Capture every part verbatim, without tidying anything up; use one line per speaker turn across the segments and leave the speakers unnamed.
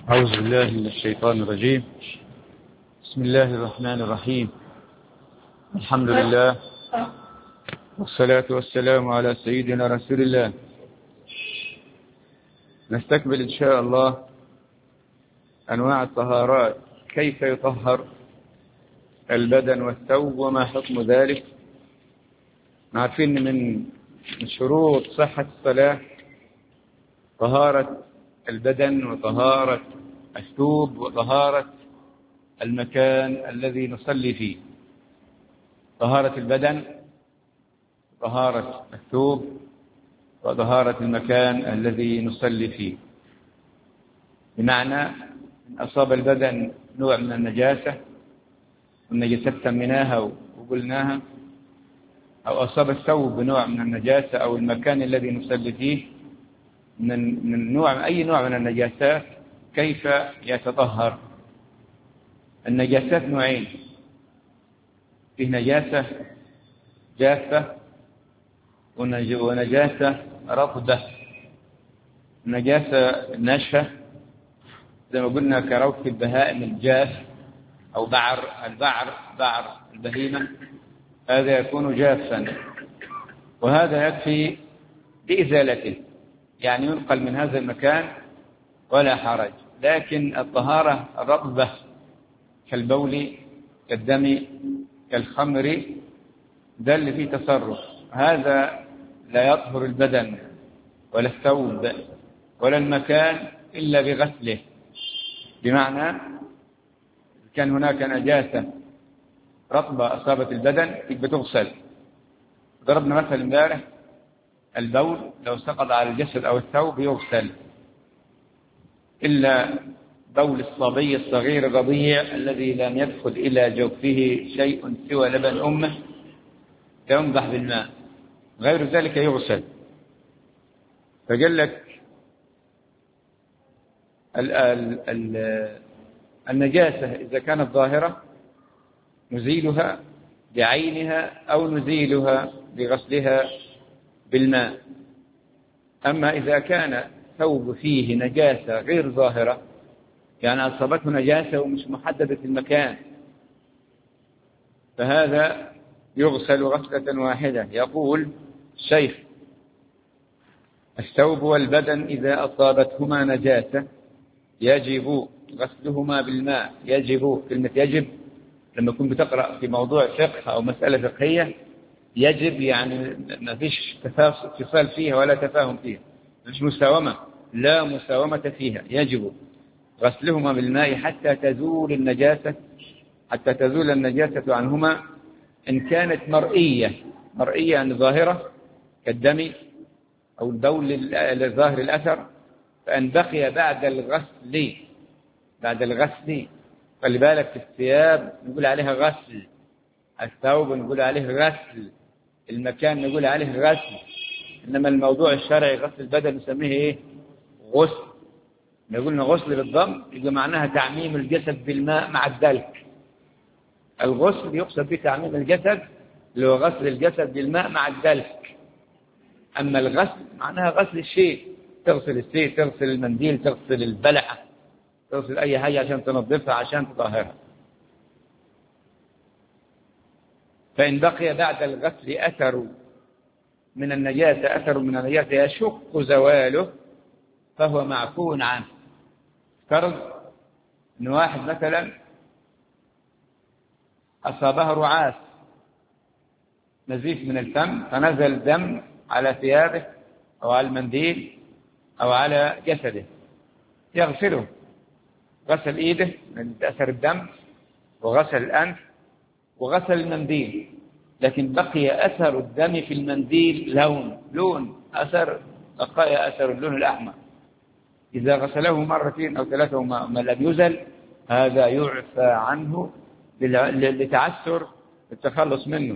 أعوذ بالله من الشيطان الرجيم. بسم الله الرحمن الرحيم. الحمد لله والصلاة والسلام على سيدنا رسول الله. نستكمل إن شاء الله أنواع الطهارات، كيف يطهر البدن والثوب وما حكم ذلك. عارفين من شروط صحة الصلاة طهارة البدن وطهارة الثوب وطهارة المكان الذي نصلي فيه. طهارة البدن، طهارة الثوب، وطهارة المكان الذي نصلي فيه. بمعنى إن أصاب البدن نوع من النجاسة، والنجاسة سميناها وقلناها، أو أصاب الثوب نوع من النجاسة أو المكان الذي نصلي فيه من من نوع أي نوع من النجاسات، كيف يتطهر؟ النجاسات نوعين، فيه نجاسة جافة ونجاسة رطبة. نجاسة ناشفة زي ما قلنا كروث البهائم الجاف أو بعر البعر بعر البهيمة، هذا يكون جافا، وهذا يكفي بإزالته، يعني ينقل من هذا المكان ولا حرج. لكن الطهارة الرطبة كالبول كالدم كالخمر، ده اللي فيه تصرف، هذا لا يطهر البدن ولا الثوب ولا المكان إلا بغسله. بمعنى كان هناك نجاسة رطبة أصابت البدن يبقى تغسل. ضربنا مثل امبارح البول لو سقط على الجسد أو الثوب يغسل، إلا بول الصبي الصغير الرضيع الذي لم يدخل إلى جوفه شيء سوى لبن أمه ينضح بالماء، غير ذلك يغسل. فقال لك ال ال ال النجاسة إذا كانت ظاهرة نزيلها بعينها أو نزيلها بغسلها بالماء. أما إذا كان ثوب فيه نجاسة غير ظاهرة، يعني أصابته نجاسة ومش محددة المكان، فهذا يغسل غسلة واحدة. يقول الشيخ: الثوب والبدن إذا أصابتهما نجاسة يجب غسلهما بالماء. يجب، كلمة يجب لما كنت بتقرأ في موضوع فقه أو مسألة فقهية، يجب يعني ما فيش اتصال فيها ولا تفاهم فيها، مش مساومة، لا مساومة فيها. يجب غسلهما بالماء حتى تزول النجاسة حتى تزول النجاسة عنهما، إن كانت مرئية مرئية يعني ظاهرة كالدم أو البول لظاهر الأثر. فإن بقي بعد الغسل بعد الغسل خلي بالك، في الثياب نقول عليها غسل، الثوب نقول عليه غسل، المكان نقول عليه غسل، إنما الموضوع الشرعي غسل البدن نسميه إيه؟ غسل. نقول غسل بالضم يبقى معناها تعميم الجسد بالماء مع الدلك. الغسل يقصد به تعميم الجسد اللي هو غسل الجسد بالماء مع الدلك. أما الغسل معناها غسل الشيء، تغسل الشيء، تغسل المنديل، تغسل البلعة، تغسل أي حاجة عشان تنظفها عشان تطهرها. فإن بقي بعد الغسل أثر من النجاسة أثر من النجاسة يشق زواله فهو معفو عنه. فرض إن واحد مثلا أصابه رعاس، نزيف من الفم، فنزل دم على ثيابه أو على المنديل أو على جسده، يغسله، غسل إيده من أثر الدم، وغسل الأنف، وغسل المنديل، لكن بقي أثر الدم في المنديل لون لون أثر بقي أثر اللون الأحمر. إذا غسله مرتين أو ثلاثة وما لم يزل، هذا يعفى عنه لتعسر التخلص منه.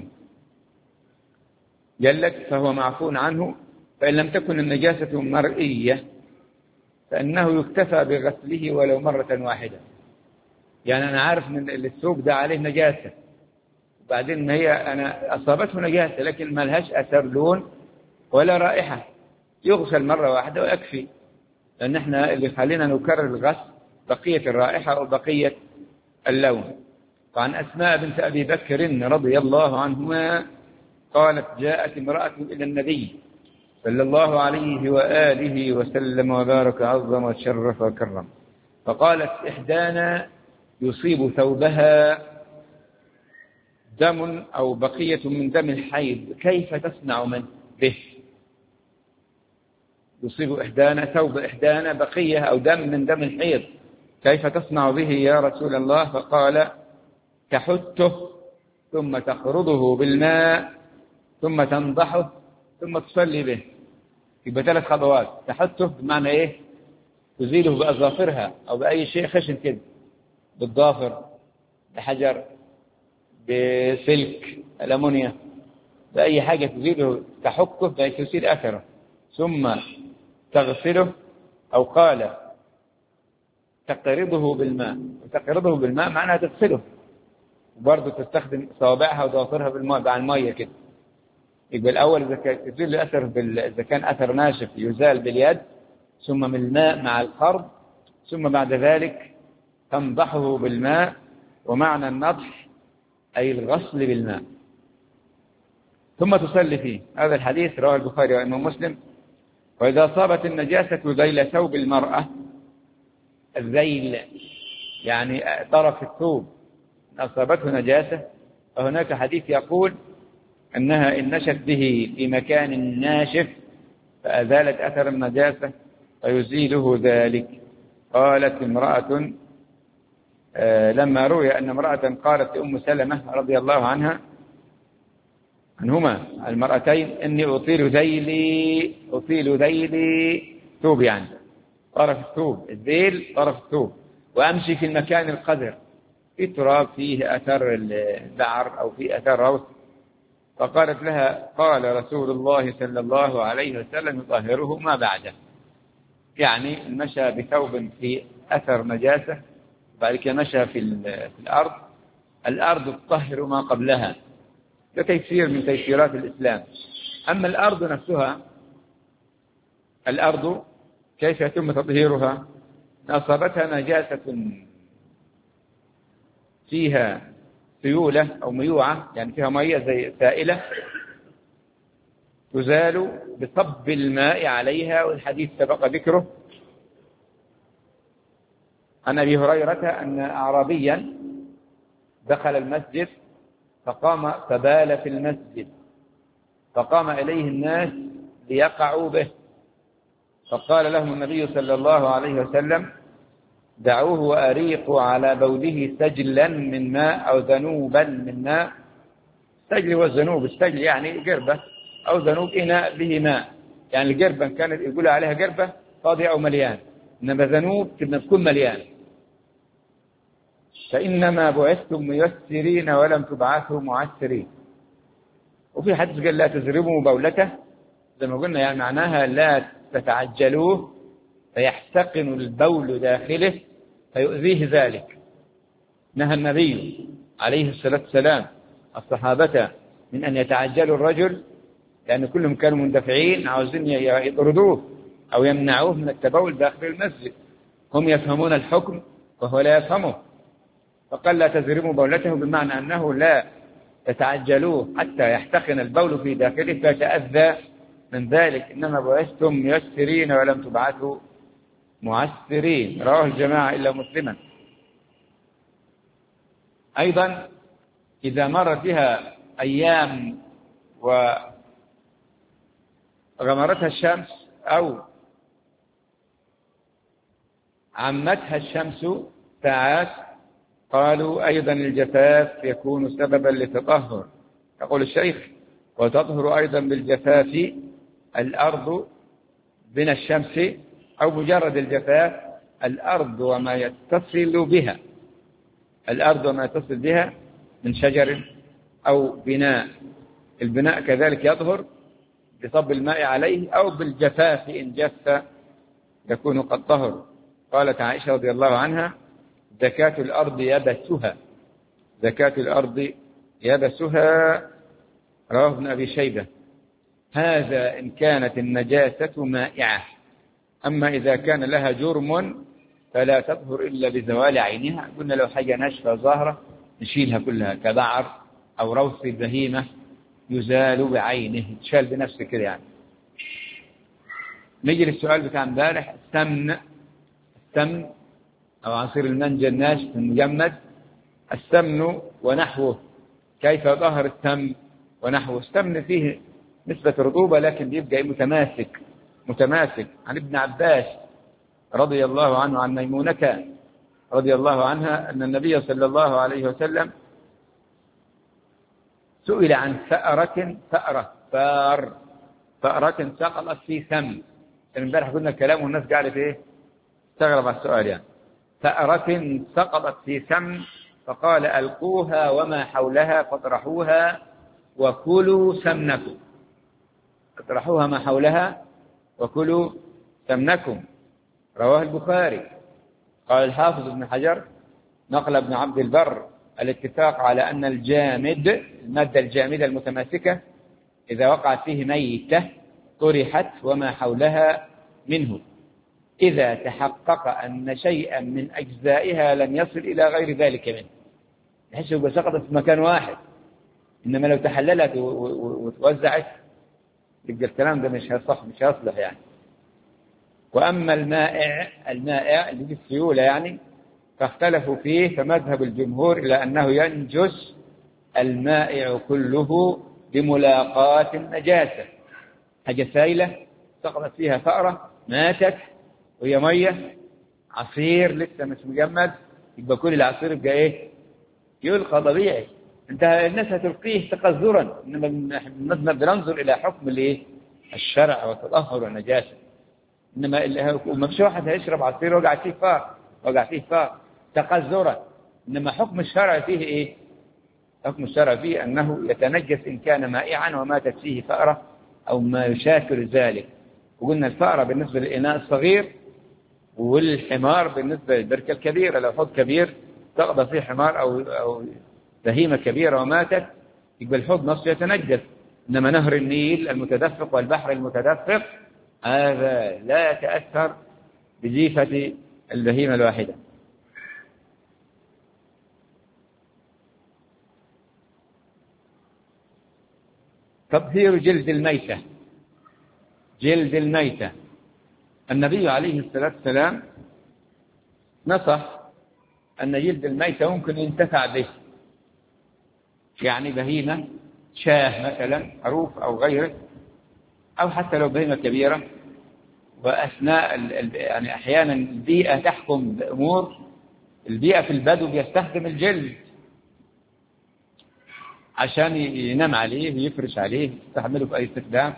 قال لك فهو معفو عنه. فإن لم تكن النجاسة مرئية فإنه يكتفى بغسله ولو مرة واحدة. يعني أنا عارف من الثوب ده عليه نجاسة، وبعدين هي أنا أصابته نجاسة لكن ما لهاش أثر لون ولا رائحة، يغسل مرة واحدة ويكفي. لأن احنا اللي خلينا نكرر الغسل بقية الرائحة أو بقية اللون. وعن أسماء بنت أبي بكر رضي الله عنهما قالت جاءت امرأة إلى النبي صلى الله عليه وآله وسلم وبارك عظم وشرف وكرم، فقالت إحدانا يصيب ثوبها دم أو بقية من دم الحيض كيف تصنع من به؟ يصيب إحدانا ثوب إحدانا بقية أو دم من دم الحيض كيف تصنع به يا رسول الله؟ فقال تحته ثم تقرضه بالماء ثم تنضحه ثم تصلي به. يبقى ثلاث خطوات. تحته بمعنى إيه؟ تزيله بأظافرها أو بأي شيء خشن كده، بالضافر، بحجر، بسلك الأمونيا، بأي حاجة تزيله تحكه بتزيل أثره، ثم تغسله، أو قال تقرضه بالماء. وتقرضه بالماء معناها تغسله، وبرضه تستخدم صوابعها وضوافرها بالماء مع المية كده. يبقى الأول إذا كان يزيل الأثر بال... إذا كان أثر ناشف يزال باليد، ثم من الماء مع القرض، ثم بعد ذلك تنضحه بالماء. ومعنى النضح أي الغسل بالماء، ثم تصلي فيه. هذا الحديث رواه البخاري وإمام مسلم. وإذا أصابت النجاسة ذيل ثوب المرأة، الذيل يعني طرف الثوب أصابته نجاسة، فهناك حديث يقول أنها إن نشت به في مكان ناشف فأزالت أثر النجاسة فيزيله ذلك. قالت امرأة آه لما روي أن امرأة قالت لأم سلمة رضي الله عنها عنهما المرأتين إني أطيل ذيلي أطيل ذيلي ثوب، يعني طرف الثوب، الذيل طرف الثوب، وأمشي في المكان القذر في تراب فيه أثر البعر أو فيه أثر روث. فقالت لها قال رسول الله صلى الله عليه وسلم يطهره ما بعده، يعني مشى بثوب في أثر نجاسة بعد كده مشى في الأرض، الأرض تطهر ما قبلها، ده تيسير من تيسيرات الإسلام. أما الأرض نفسها، الأرض كيف يتم تطهيرها؟ أصابتها نجاسة فيها سيولة أو ميوعة، يعني فيها مية زي سائلة، تزال بصب الماء عليها، والحديث سبق ذكره عن أبي هريرة أن أعرابيا دخل المسجد فقام فبال في المسجد، فقام إليه الناس ليقعوا به، فقال لهم النبي صلى الله عليه وسلم دعوه وأريقوا على بوله سجلا من ماء أو ذنوبا من ماء. السجل والذنوب، السجل يعني قربة أو ذنوب إناء به ماء، يعني القربة كانت يقول عليها قربة فاضية أو مليان، إنما ذنوب تبقى تكون مليان. فإنما بعثتم ميسرين ولم تبعثوا معسرين. وفي حديث قال لا تزرموا بولته، زي ما قلنا يعني معناها لا تتعجلوه فيحتقن البول داخله فيؤذيه ذلك. نهى النبي عليه الصلاة والسلام الصحابة من أن يتعجلوا الرجل، لأن كلهم كانوا مندفعين عاوزين يطردوه أو يمنعوه من التبول داخل المسجد، هم يفهمون الحكم وهو لا يفهمه. فقال لا تزرموا بولته بمعنى أنه لا تتعجلوه حتى يحتقن البول في داخله فيتأذى من ذلك. إنما بعثتم ميسرين ولم تبعثوا معسرين. رواه الجماعة إلا مسلما. أيضا إذا مرت بها أيام وغمرتها الشمس أو عمتها الشمس ساعات، قالوا أيضا الجفاف يكون سببا للتطهر. يقول الشيخ وتطهر أيضا بالجفاف الأرض من الشمس، أو مجرد الجفاف الأرض وما يتصل بها، الأرض وما يتصل بها من شجر أو بناء. البناء كذلك يطهر بصب الماء عليه، أو بالجفاف إن جف يكون قد طهر. قالت عائشة رضي الله عنها زكاة الأرض يبسها، زكاة الأرض يبسها. رواه ابن أبي شيبة. هذا إن كانت النجاسة مائعة. أما إذا كان لها جرم فلا تظهر إلا بزوال عينها. قلنا لو حاجة ناشفة ظاهرة نشيلها كلها كبعر أو روث البهيمة يزال بعينه، تشال بنفسه كده يعني. نيجي للسؤال بتاع امبارح، السمن السمن أو عصير المانجا الناشف المجمد، السمن ونحوه، كيف يظهر السمن ونحوه؟ السمن فيه نسبة رطوبة لكن بيبقى متماسك متماسك. عن ابن عباس رضي الله عنه عن ميمونة رضي الله عنها أن النبي صلى الله عليه وسلم سئل عن فأرة فأرة فار فأرة سقطت في سمن. امبارح قلنا الكلام والناس قاعدة ايه تستغرب على السؤال يعني. فأرة سقطت في سمن فقال ألقوها وما حولها فاطرحوها وكلوا سمنكم. اطرحوها ما حولها وكلوا سمنكم، رواه البخاري. قال الحافظ ابن حجر نقل ابن عبد البر الاتفاق على أن الجامد، المادة الجامدة المتماسكة، إذا وقعت فيه ميتة طرحت وما حولها منه، إذا تحقق أن شيئا من أجزائها لم يصل إلى غير ذلك منه، بحيث يبقى سقطت في مكان واحد. إنما لو تحللت وتوزعت يبقى الكلام ده مش هيصح مش هيصلح يعني. وأما المائع المائع اللي في السيولة يعني فاختلفوا فيه، فمذهب الجمهور إلى أنه ينجس المائع كله بملاقاة النجاسة. حاجة سائلة سقطت فيها فأرة ماتت وهي مية، عصير لسه مش مجمد، يبقى كل العصير يبقى ايه يلقى طبيعي. انت الناس هتلقيه تقذرا، انما الناس بننظر الى حكم الايه الشرع والتطهر والنجاسة. انما مش واحد هيشرب عصير وقع فيه فار وقع فيه فار تقذرا، انما حكم الشرع فيه ايه؟ حكم الشرع فيه انه يتنجس ان كان مائعا وماتت فيه فأرة او ما يشاكل ذلك. وقلنا الفأرة بالنسبة للإناء الصغير، والحمار بالنسبة للبركة الكبيرة. لو حوض كبير تقضى فيه حمار أو أو بهيمة كبيرة وماتت يبقى الحوض نفسه يتنجس. إنما نهر النيل المتدفق والبحر المتدفق هذا لا يتأثر بجيفة البهيمة الواحدة. تطهير جلد الميتة. جلد الميتة، النبي عليه الصلاة والسلام نصح أن جلد الميتة ممكن ينتفع به، يعني بهيمة شاه مثلا خروف أو غيره، أو حتى لو بهيمة كبيرة. وأثناء يعني أحيانا البيئة تحكم بأمور، البيئة في البدو بيستخدم الجلد عشان ينام عليه ويفرش عليه يستعمله في أي استخدام.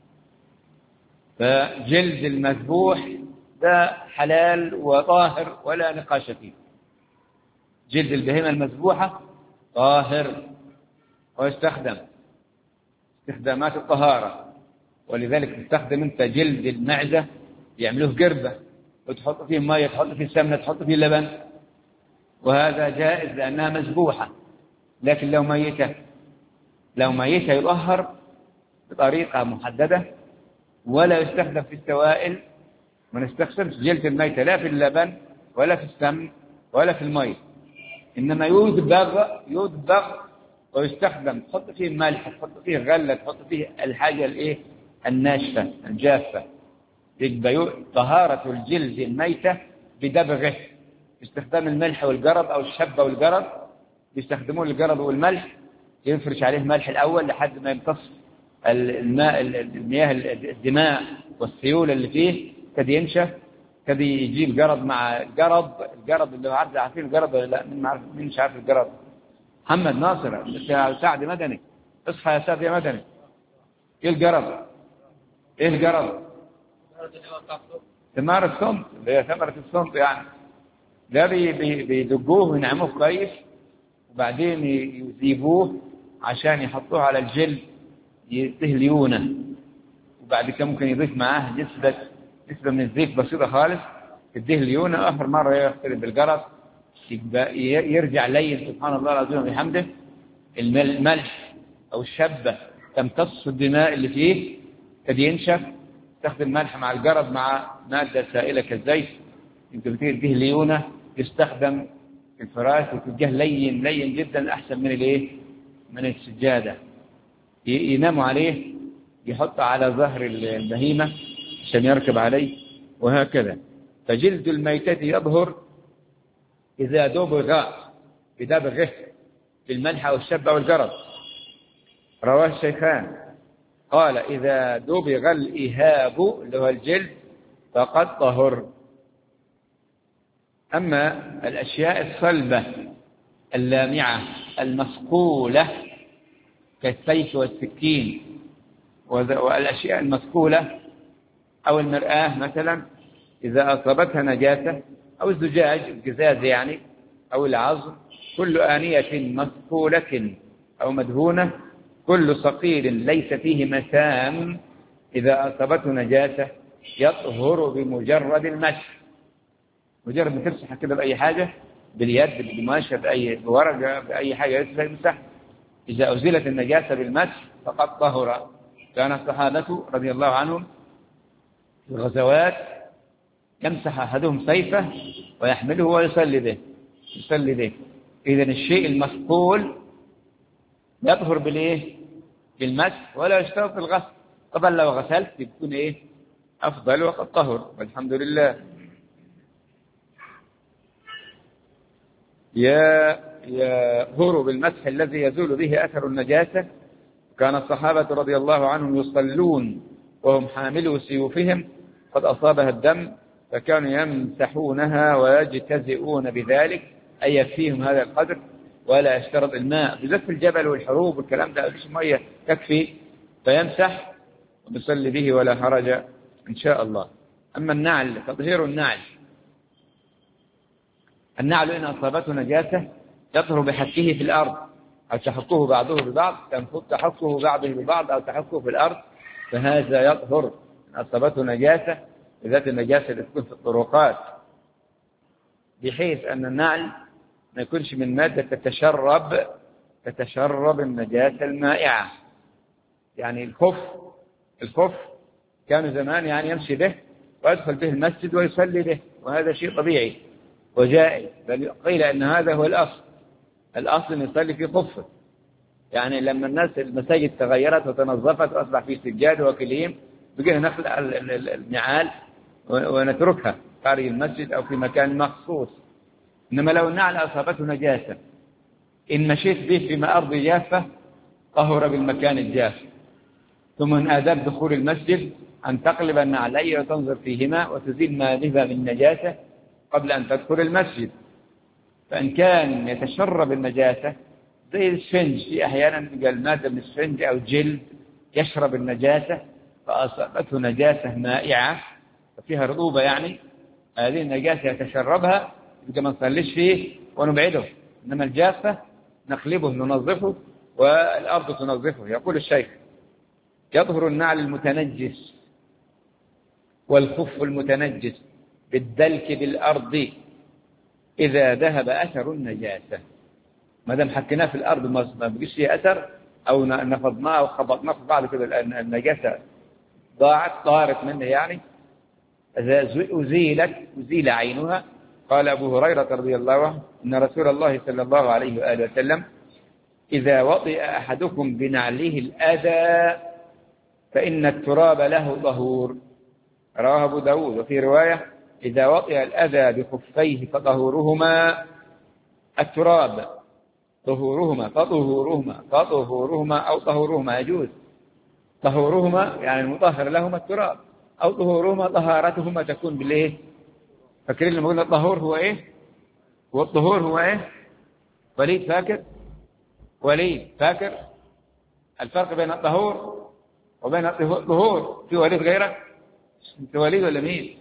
فجلد المذبوح ده حلال وطاهر ولا نقاش فيه. جلد البهيمة المذبوحة طاهر ويستخدم استخدامات الطهارة، ولذلك تستخدم انت جلد المعزة يعملوه قربة وتحط فيه مية تحط فيه سمنة تحط فيه لبن، وهذا جائز لأنها مذبوحة. لكن لو ميتة لو ميتة يطهر بطريقة محددة، ولا يستخدم في السوائل. ما نستخدمش جلد الميتة لا في اللبن ولا في السمن ولا في المي، إنما يدبغ يدبغ ويستخدم. تحط فيه ملح تحط فيه غلة تحط فيه الحاجة الايه الناشفة الجافة. يبقى طهارة الجلد الميتة بدبغه باستخدام الملح والقرض أو الشبة والقرض. يستخدمون القرض والملح، ينفرش عليه ملح الأول لحد ما يمتص الماء المياه الدماء والسيولة اللي فيه، كد ينشف كد يجيب قرض مع قرض. القرض اللي عارف عارفين القرض ولا لا؟ مين عارف مين مش عارف القرض؟ محمد ناصر سعد مدني، اصحى يا سعد يا مدني. ايه القرض؟ ايه القرض؟ ثمار الصمت اللي هي ثمرة الصمت يعني. ده بيدقوه وينعموه كويس وبعدين يذيبوه عشان يحطوه على الجلد يتهليونه، وبعد كده ممكن يضيف معاه نسبة نسبة من الزيت بسيطة خالص يدهليونه. آخر مرة يختلط بالقرض يرجع لين سبحان الله العظيم وبحمده. الملح أو الشبة تمتص الدماء اللي فيه قد ينشف. تستخدم ملح مع القرض مع مادة سائلة كالزيت أنت بتديه ليونة يستخدم في الفراش وتلقاه لين لين جدا أحسن من الإيه؟ من السجادة. يناموا عليه، يحط على ظهر البهيمة عشان يركب عليه وهكذا. فجلد الميتة يظهر إذا دبغ بدبغه بالملح أو الشب أو الجرد. رواه الشيخان قال إذا دبغ الإهاب اللي هو الجلد فقد طهر. أما الأشياء الصلبة اللامعة المصقولة كالسيف والسكين والأشياء المصقولة أو المرآة مثلا إذا أصابتها نجاسة أو الزجاج الجزاز يعني أو العظم، كل آنية مصقولة أو مدهونة، كل صقيل ليس فيه مسام إذا أصابته نجاسة يطهر بمجرد المسح. مجرد ما تمسح كده بأي حاجة، باليد بالقماشة بأي ورقة بأي حاجة يمسح، إذا أزيلت النجاسة بالمسح فقد طهر. كان الصحابة رضي الله عنهم في الغزوات يمسح أحدهم سيفه ويحمله ويصلي به يصلي به. إذن الشيء المصقول يطهر بالإيه؟ بالمسح ولا يشترط في الغسل. طبعا لو غسلت يكون إيه؟ أفضل وقد طهر والحمد لله. يظهر بالمسح الذي يزول به أثر النجاسة. كان الصحابة رضي الله عنهم يصلون وهم حاملوا سيوفهم قد أصابها الدم فكانوا يمسحونها ويجتزئون بذلك، أي يكفيهم هذا القدر ولا يشترط الماء، بالذات في الجبل والحروب والكلام ده مفيش مية تكفي، فيمسح ويصلي به ولا حرج إن شاء الله. أما النعل، تطهير النعل، النعل إن أصابته نجاسة يطهر بحكه في الأرض أو تحكه بعضه ببعض، تحكه بعضه ببعض أو تحكه في الأرض، فهذا يطهر إن أصابته نجاسة، بالذات النجاسة اللي تكون في الطرقات، بحيث أن النعل ما يكونش من مادة تتشرب تتشرب النجاسة المائعة. يعني الخف الخف كانوا زمان يعني يمشي به ويدخل به المسجد ويصلي به، وهذا شيء طبيعي وجائز، بل قيل أن هذا هو الأصل. الأصل أن يصلي في خفه. يعني لما الناس المساجد تغيرت وتنظفت وأصبح في سجاد وكليم، بقينا نخلع النعال ونتركها خارج المسجد أو في مكان مخصوص. إنما لو النعل أصابته نجاسة إن مشيت به في أرض جافة طهر بالمكان الجاف. ثم من آداب دخول المسجد أن تقلب النعلين وتنظر فيهما وتزيل ما بها من نجاسة قبل أن تدخل المسجد. فإن كان يتشرب النجاسة زي السفنج، في أحيانا قال مادة من السفنج أو جلد يشرب النجاسة فأصابته نجاسة مائعة وفيها رطوبة، يعني هذه النجاسة يتشربها يبقى ما نصليش فيه ونبعده. إنما الجافة نقلبه ننظفه والأرض تنظفه. يقول الشيخ يظهر النعل المتنجس والخف المتنجس بالدلك بالأرض إذا ذهب أثر النجاسة. ما دام حكيناه في الأرض ما بقيش فيه أثر أو نفضناه أو خبطناه في بعض كده النجاسة ضاعت طارت منه، يعني إذا أزيلت أزيل عينها. قال أبو هريرة رضي الله عنه إن رسول الله صلى الله عليه وآله وسلم إذا وطئ أحدكم بنعله الأذى فإن التراب له طهور. رواه أبو داود. وفي رواية إذا وطئ الأذى بخفيه فطهورهما التراب طهورهما فطهورهما فطهورهما أو طهورهما يجوز. طهورهما يعني المطهر لهما التراب، أو طهورهما طهارتهما تكون بالإيه؟ فاكرين لما قلنا الطهور هو إيه؟ والطهور هو إيه؟ وليد فاكر؟ وليد فاكر الفرق بين الطهور وبين الطهور؟ في وليد غيرك؟ انت وليد ولا مين؟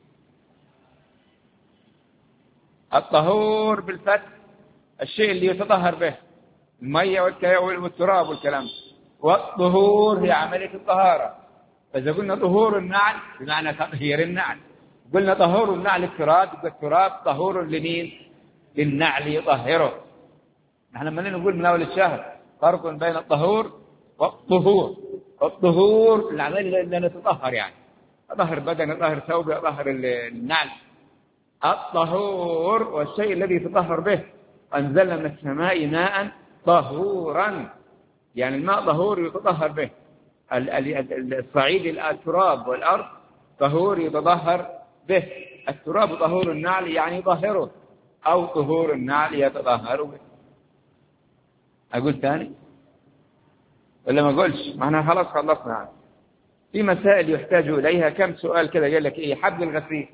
الطهور بالفتح الشيء اللي يتطهر به، المية والتراب والكلام. والطهور هي عملية الطهارة. فإذا قلنا طهور النعل بمعنى تطهير النعل، قلنا طهور النعل التراب، يبقى التراب طهور لمين؟ للنعل يطهره. نحن لما نقول من أول الشهر فرق بين الطهور والطهور. الطهور العمل اللي نتطهر، يعني أطهر بدن، أطهر ثوبي، أطهر النعل. الطهور والشيء الذي يتطهر به. أنزلنا من السماء ماء طهورا، يعني الماء طهور يتطهر به. الصعيد التراب والأرض طهور يتطهر به. التراب طهور النعل يعني يطهره، أو طهور النعل يتطهر به. أقول ثاني ولا ما أقولش؟ ما احنا خلاص خلصنا. في مسائل يحتاج إليها. كم سؤال كده قال لك إيه؟ حبل الغسيل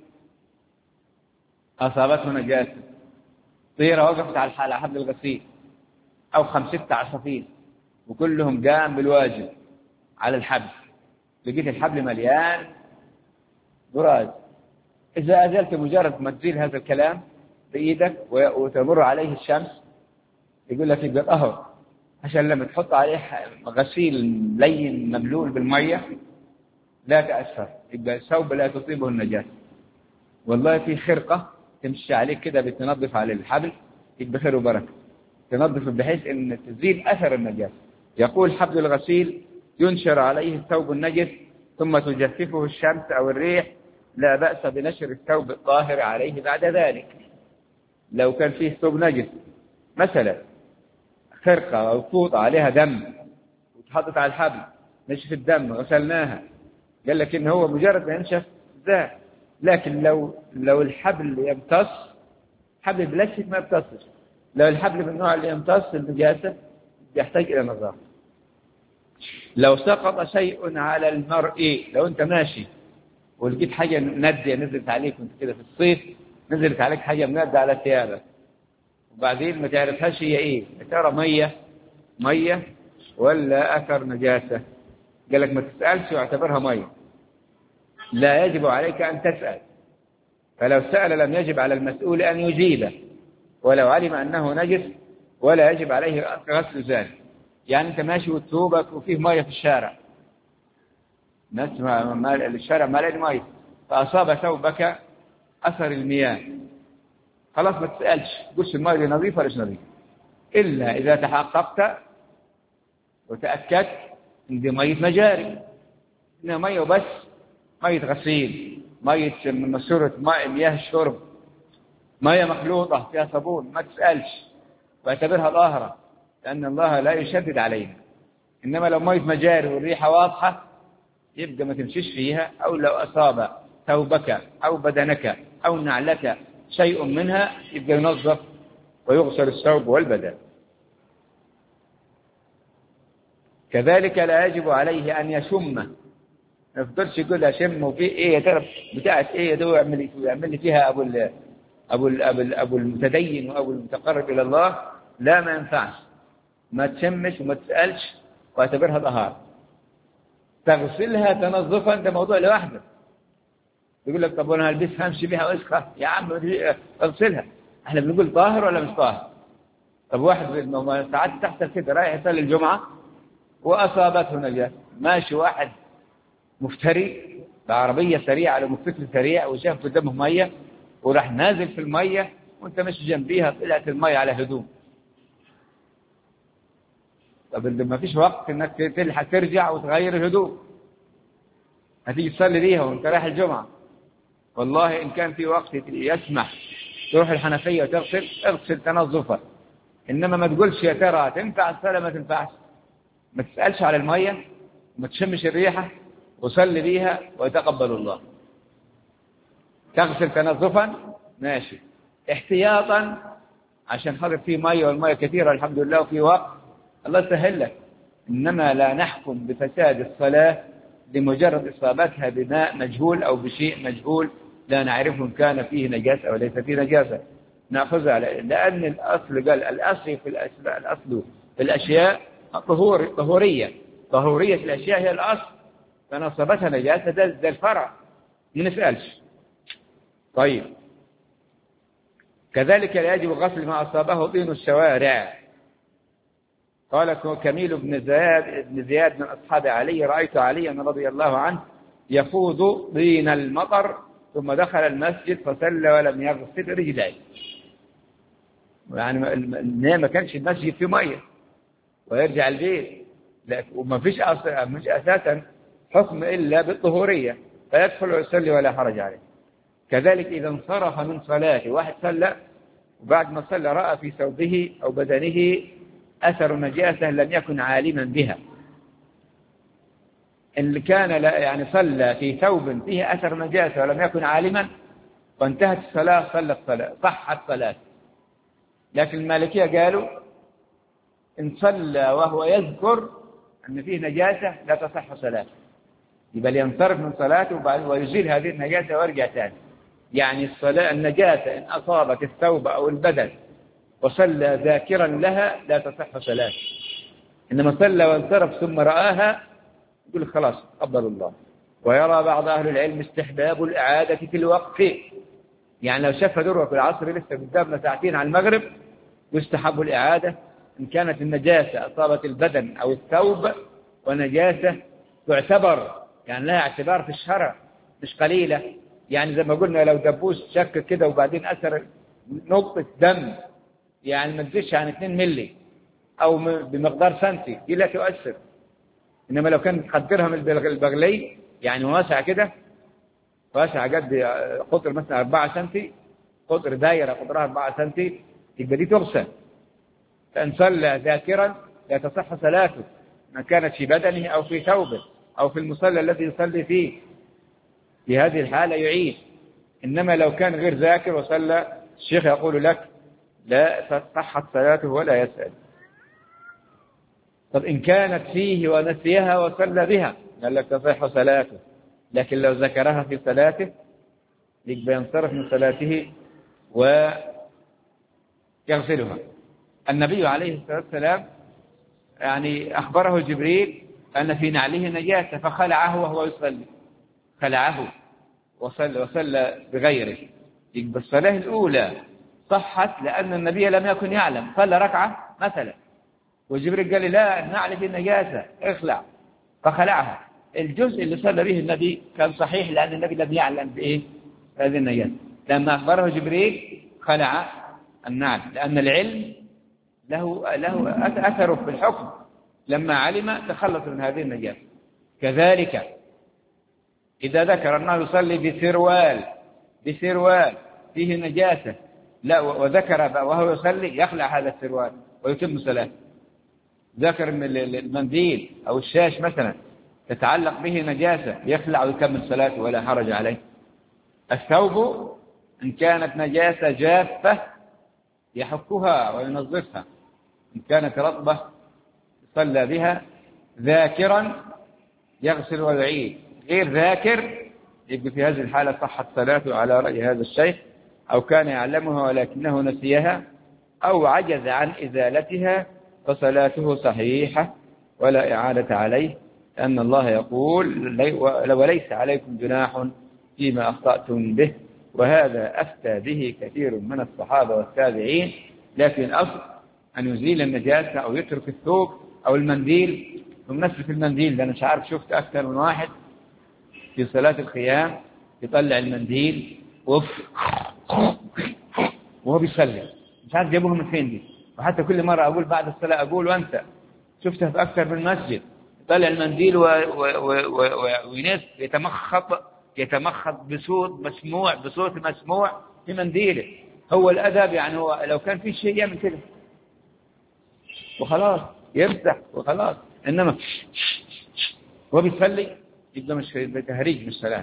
أصابته نجاسة، طيرة وقفت على الحال حبل الغسيل، أو خمسة عصافير وكلهم قام بالواجب على الحبل، لقيت الحبل مليان براز. إذا أزلت مجرد ما تزيل هذا الكلام بإيدك وتمر عليه الشمس، يقول لك يبقى طهر، عشان لما تحط عليه غسيل لين مبلول بالمية لا تأثر، يبقى الثوب لا تصيبه النجاسة. والله في خرقة تمشي عليك كده بتنظف على الحبل، يبقى خير وبركة، تنظف بحيث أن تزيل أثر النجاسة. يقول حبل الغسيل ينشر عليه الثوب النجس ثم تجففه الشمس أو الريح، لا بأس بنشر الثوب الطاهر عليه بعد ذلك. لو كان فيه ثوب نجس مثلا خرقة أو فوطة عليها دم وتحطت على الحبل، نشف الدم غسلناها، قال لك إن هو مجرد ما ينشف ذا. لكن لو لو الحبل يمتص، حبل البلاستيك ما يمتصش، لو الحبل من النوع اللي يمتص النجاسة يحتاج إلى نظافة. لو سقط شيء على المرء، لو أنت ماشي ولقيت حاجة ندية نزلت عليك وأنت كده في الصيف، نزلت عليك حاجة منادة على ثيابك وبعدين ما تعرفهاش هي إيه، ترى مية مية ولا أثر نجاسة، قال لك ما تسألش واعتبرها مية. لا يجب عليك أن تسأل، فلو سأل لم يجب على المسؤول أن يجيبه ولو علم أنه نجس، ولا يجب عليه غسل ذلك. يعني أنت ماشي وثوبك وفيه مية في الشارع، ناس الشارع مليان مية، فأصاب ثوبك أثر المياه، خلاص ما تسألش، تقولش المية دي نظيفة ولا مش نظيفة، إلا إذا تحققت وتأكدت إن دي مية مجاري، إنها مية وبس، مية غسيل، مية مسورة ماء مياه الشرب، مية مخلوطة فيها صابون، ما تسألش واعتبرها ظاهرة، لأن الله لا يشدد علينا. إنما لو مية مجاري والريحة واضحة يبقى ما تمشيش فيها، أو لو أصاب ثوبك أو بدنك أو نعلك شيء منها يبقى ينظف ويغسل الثوب والبدن. كذلك لا يجب عليه أن يشم، ما يفضلش يقول أشم وفي إيه يا ترى بتاعت إيه ده، يعمل يعمل لي فيها أبو ال أبو ال أبو, ال أبو المتدين وأبو المتقرب إلى الله. لا، ما ينفعش، ما تشمش وما تسألش واعتبرها طهارة. تغسلها تنظفها أنت موضوع لوحده. يقول لك طب وانا هلبسها امشي بها واسخه، يا عم اغسلها، احنا بنقول طاهر ولا مش طاهر؟ طب واحد ساعات تحت كده رايح يصلي الجمعه واصابته نجاسه، ماشي واحد مفتري بعربيه سريعه على موتوسيكل سريع وشاف قدامه ميه وراح نازل في الميه وانت مش جنبيها، طلعت الميه على هدوم. طب ما فيش وقت انك تلحق ترجع وتغير الهدوم، هتيجي تصلي بيها وانت رايح الجمعه. والله إن كان في وقت يسمح تروح الحنفية وتغسل، اغسل تنظفا، إنما ما تقولش يا ترى تنفع الصلاة ما تنفعش، ما تسألش على المية وما تشمش الريحة وصلي بيها ويتقبل الله. تغسل تنظفا ماشي، احتياطا عشان خاطر في مية والمية كثيرة الحمد لله وفي وقت الله سهل لك، إنما لا نحكم بفساد الصلاة لمجرد إصابتها بماء مجهول أو بشيء مجهول لا نعرف إن كان فيه نجاسة أو ليس فيه نجاسة، نأخذها على، لأن الأصل قال الأصل في الأشياء، الأصل في الأشياء طهور طهورية طهورية الأشياء هي الأصل، فإن أصابتها نجاسة ده, ده الفرع، ما نسألش. طيب كذلك لا يجب غسل ما أصابه طين الشوارع. قال كميل بن زياد بن زياد من أصحاب علي رأيت عليا رضي الله عنه يفوض طين المطر ثم دخل المسجد فصلى ولم يغسل رجليه. يعني ما كانش المسجد فيه مية ويرجع البيت، وما فيش أصلا مش أساسا حكم إلا بالطهورية، فيدخل ويصلي ولا حرج عليه. كذلك إذا انصرف من صلاته، واحد صلى وبعد ما صلى رأى في ثوبه أو بدنه أثر نجاسة لم يكن عالما بها، اللي كان يعني صلى في ثوب فيه أثر نجاسة ولم يكن عالما وانتهت الصلاة صلى الصلاة صحت صلاة. لكن المالكية قالوا إن صلى وهو يذكر أن فيه نجاسة لا تصح صلاته، يبقى ينصرف من صلاته ويزيل هذه النجاسة ويرجع ثاني. يعني الصلاة النجاسة إن أصابت الثوب أو البدن وصلى ذاكرا لها لا تصح صلاته، إنما صلى وانصرف ثم رآها يقول خلاص قبل الله. ويرى بعض أهل العلم استحباب الإعادة في الوقت، يعني لو شاف ذروة في العصر لسه قدامنا ساعتين على المغرب يستحب الإعادة إن كانت النجاسة أصابت البدن أو الثوب، ونجاسة تعتبر يعني لها اعتبار في الشرع مش قليلة. يعني زي ما قلنا لو دبوس شك كده وبعدين أثر نقطة دم يعني ما تزيدش عن اثنين ملي أو بمقدار سنتي دي لا تؤثر، إنما لو كان تقدرها من البغلي يعني واسع كده واسع قد قطر مثلا أربعة سنتي، قطر دايرة قطرها أربعة سنتي، يبقى دي تغسل. فإن صلى ذاكرا لا تصح صلاته ما كانت في بدنه أو في ثوبه أو في المصلى الذي يصلي فيه، في هذه الحالة يعيد. إنما لو كان غير ذاكر وصلى الشيخ يقول لك لا تصح صلاته ولا يسأل. طب إن كانت فيه ونسيها وصلى بها قال لك تصح صلاته، لكن لو ذكرها في صلاته يبقى ينصرف من صلاته ويغسلها. النبي عليه الصلاة والسلام يعني أخبره جبريل أن في نعله نجاسة فخلعه وهو يصلي، خلعه وصلى وصلى بغيره. يبقى الصلاة الأولى صحت لأن النبي لم يكن يعلم، صلى ركعة مثلا وجبريل قال لي لا النعل فيه نجاسة اخلع فخلعها. الجزء اللي صلى به النبي كان صحيح لأن النبي لم يعلم بإيه هذه النجاسة، لما أخبره جبريل خلع النعل لأن العلم له له أثره في الحكم، لما علم تخلص من هذه النجاسة. كذلك إذا ذكر أنه يصلي بسروال بسروال فيه نجاسة لا وذكر وهو يصلي يخلع هذا السروال ويتم صلاته. ذكر المنديل أو الشاش مثلا تتعلق به نجاسة يخلع ويكمل صلاته ولا حرج عليه. الثوب إن كانت نجاسة جافة يحكها وينظفها، إن كانت رطبة صلى بها، ذاكرا يغسل ويعيد، غير ذاكر يبقى في هذه الحالة صحت صلاته على رأي هذا الشيخ، أو كان يعلمها ولكنه نسيها أو عجز عن إزالتها فصلاته صحيحة ولا إعادة عليه، لأن الله يقول وليس عليكم جناح فيما أخطأتم به، وهذا أفتى به كثير من الصحابة والتابعين. لكن الأصل أن يزيل النجاسة أو يترك الثوب أو المنديل. بمناسبة المنديل ده أنا مش عارف شفت أكثر من واحد في صلاة القيام يطلع المنديل وف وهو بيصلي، مش عارف جابوه من فين دي. وحتى كل مرة أقول بعد الصلاة أقول وأنت شفتها في أكثر من مسجد يطلع المنديل وينس يتمخط يتمخط بصوت مسموع بصوت مسموع في منديله. هو الأدب يعني هو لو كان في شيء يعمل كده وخلاص يمسح وخلاص، إنما هو بيصلي يبقى مش بتهريج بالصلاة.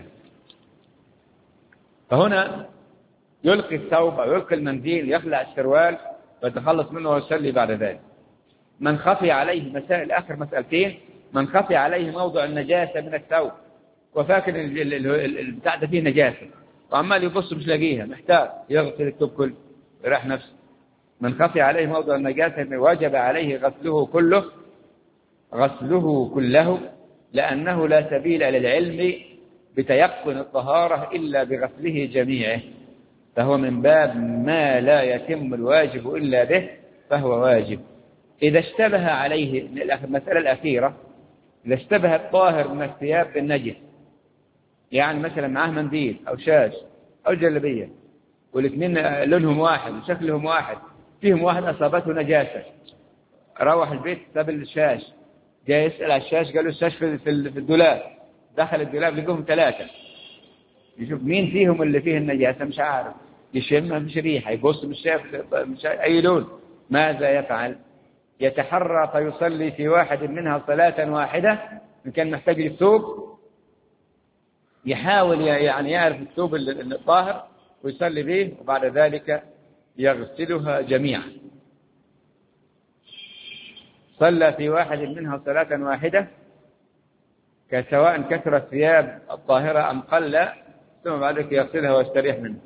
فهنا يلقي الثوب أو يلقي المنديل يخلع السروال ويتخلص منه ويصلي بعد ذلك. من خفي عليه مسائل آخر مسألتين، من خفي عليه موضع النجاسة من الثوب وفاكر البتاع ده فيه نجاسة وعمال يبص مش لاقيها محتاج يغسل الثوب كله ويريح نفسه. من خفي عليه موضع النجاسة وجب عليه غسله كله غسله كله لأنه لا سبيل للعلم بتيقن الطهارة إلا بغسله جميعه، فهو من باب ما لا يتم الواجب إلا به فهو واجب. إذا اشتبه عليه المسألة الأخيرة، إذا اشتبه الطاهر من الثياب بالنجس، يعني مثلا معاه منديل أو شاش أو جلبية والاثنين لونهم واحد وشكلهم واحد، فيهم واحد أصابته نجاسة، روح البيت ساب الشاش، جاي يسأل على الشاش قالوا الشاش في في الدولاب، دخل الدولاب لقوهم ثلاثة يشوف مين فيهم اللي فيه النجاسة، مش عارف، يشم مش ريحة، يبص مش شايف مش أي لون. ماذا يفعل؟ يتحرى فيصلي في واحد منها صلاة واحدة. إن كان محتاج للثوب يحاول يعني يعرف الثوب الطاهر ويصلي به، وبعد ذلك يغسلها جميعا. صلى في واحد منها صلاة واحدة سواء كثرت الثياب الطاهرة أم قل، ثم بعد ذلك يغسلها ويستريح منها.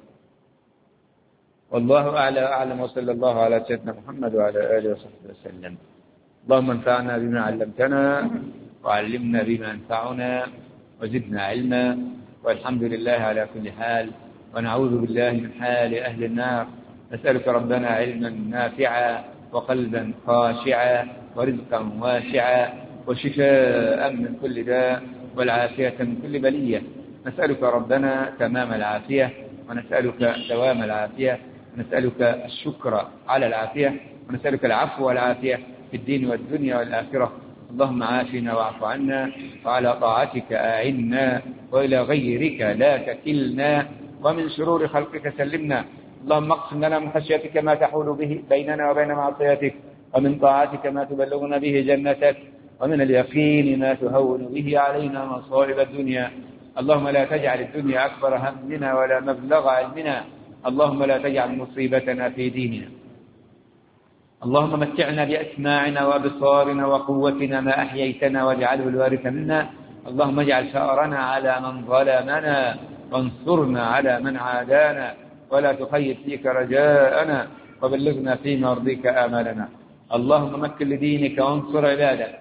والله أعلى أعلم، وصلى الله على سيدنا محمد وعلى آله وصحبه وسلم. اللهم انفعنا بما علمتنا وعلمنا بما ينفعنا وزدنا علما، والحمد لله على كل حال، ونعوذ بالله من حال أهل النار. نسألك ربنا علما نافعا وقلبا خاشعا ورزقا واسعا وشفاء من كل داء والعافية من كل بلية. نسألك ربنا تمام العافية، ونسألك دوام العافية، ونسألك الشكر على العافية، ونسألك العفو والعافية في الدين والدنيا والآخرة. اللهم عافنا واعف عنا، وعلى طاعتك أعنا، وإلى غيرك لا تكلنا، ومن شرور خلقك سلمنا. اللهم اقسم لنا من خشيتك ما تحول به بيننا وبين معصيتك، ومن طاعتك ما تبلغنا به جنتك، ومن اليقين ما تهون به علينا مصائب الدنيا. اللهم لا تجعل الدنيا أكبر همنا ولا مبلغ علمنا. اللهم لا تجعل مصيبتنا في ديننا. اللهم متعنا بأسماعنا وأبصارنا وقوتنا ما أحييتنا، واجعله الوارث منا. اللهم اجعل ثأرنا على من ظلمنا، وانصرنا على من عادانا، ولا تخيب فيك رجاءنا، وبلغنا في مرضيك آمالنا. اللهم مكن لدينك وانصر عبادك.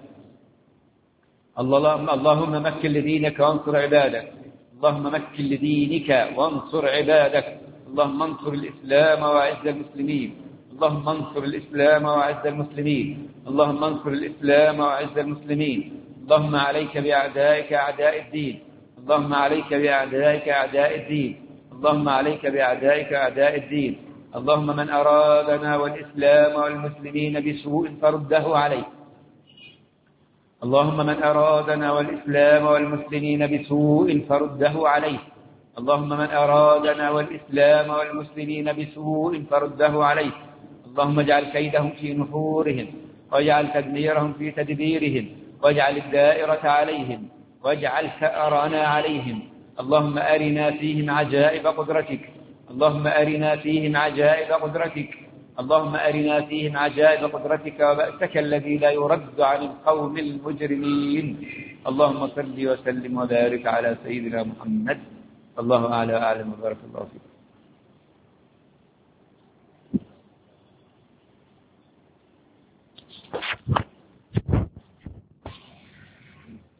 اللهم اللهم مكن لدينك وانصر عبادك. اللهم مكن لدينك وانصر عبادك. اللهم انصر الإسلام وأعز المسلمين. اللهم انصر الإسلام وأعز المسلمين. اللهم انصر الإسلام وأعز المسلمين. اللهم عليك بأعدائك أعداء الدين. اللهم عليك بأعدائك أعداء الدين. اللهم عليك بأعدائك أعداء الدين. اللهم من أرادنا والإسلام والمسلمين بسوء فرده عليه. اللهم من أرادنا والإسلام والمسلمين بسوء فرده عليه. اللهم من أرادنا والإسلام والمسلمين بسوء فرده عليه. اللهم اجعل كيدهم في نحورهم، واجعل تدميرهم في تدبيرهم، واجعل الدائرة عليهم، واجعل ثأرنا عليهم. اللهم أرنا فيهم عجائب قدرتك. اللهم أرنا فيهم عجائب قدرتك. اللهم أرنا فيهم عجائب قدرتك وبأسك الذي لا يرد عن القوم المجرمين. اللهم صل وسلم وبارك على سيدنا محمد. الله أعلى أعلم وبارك الله فيك.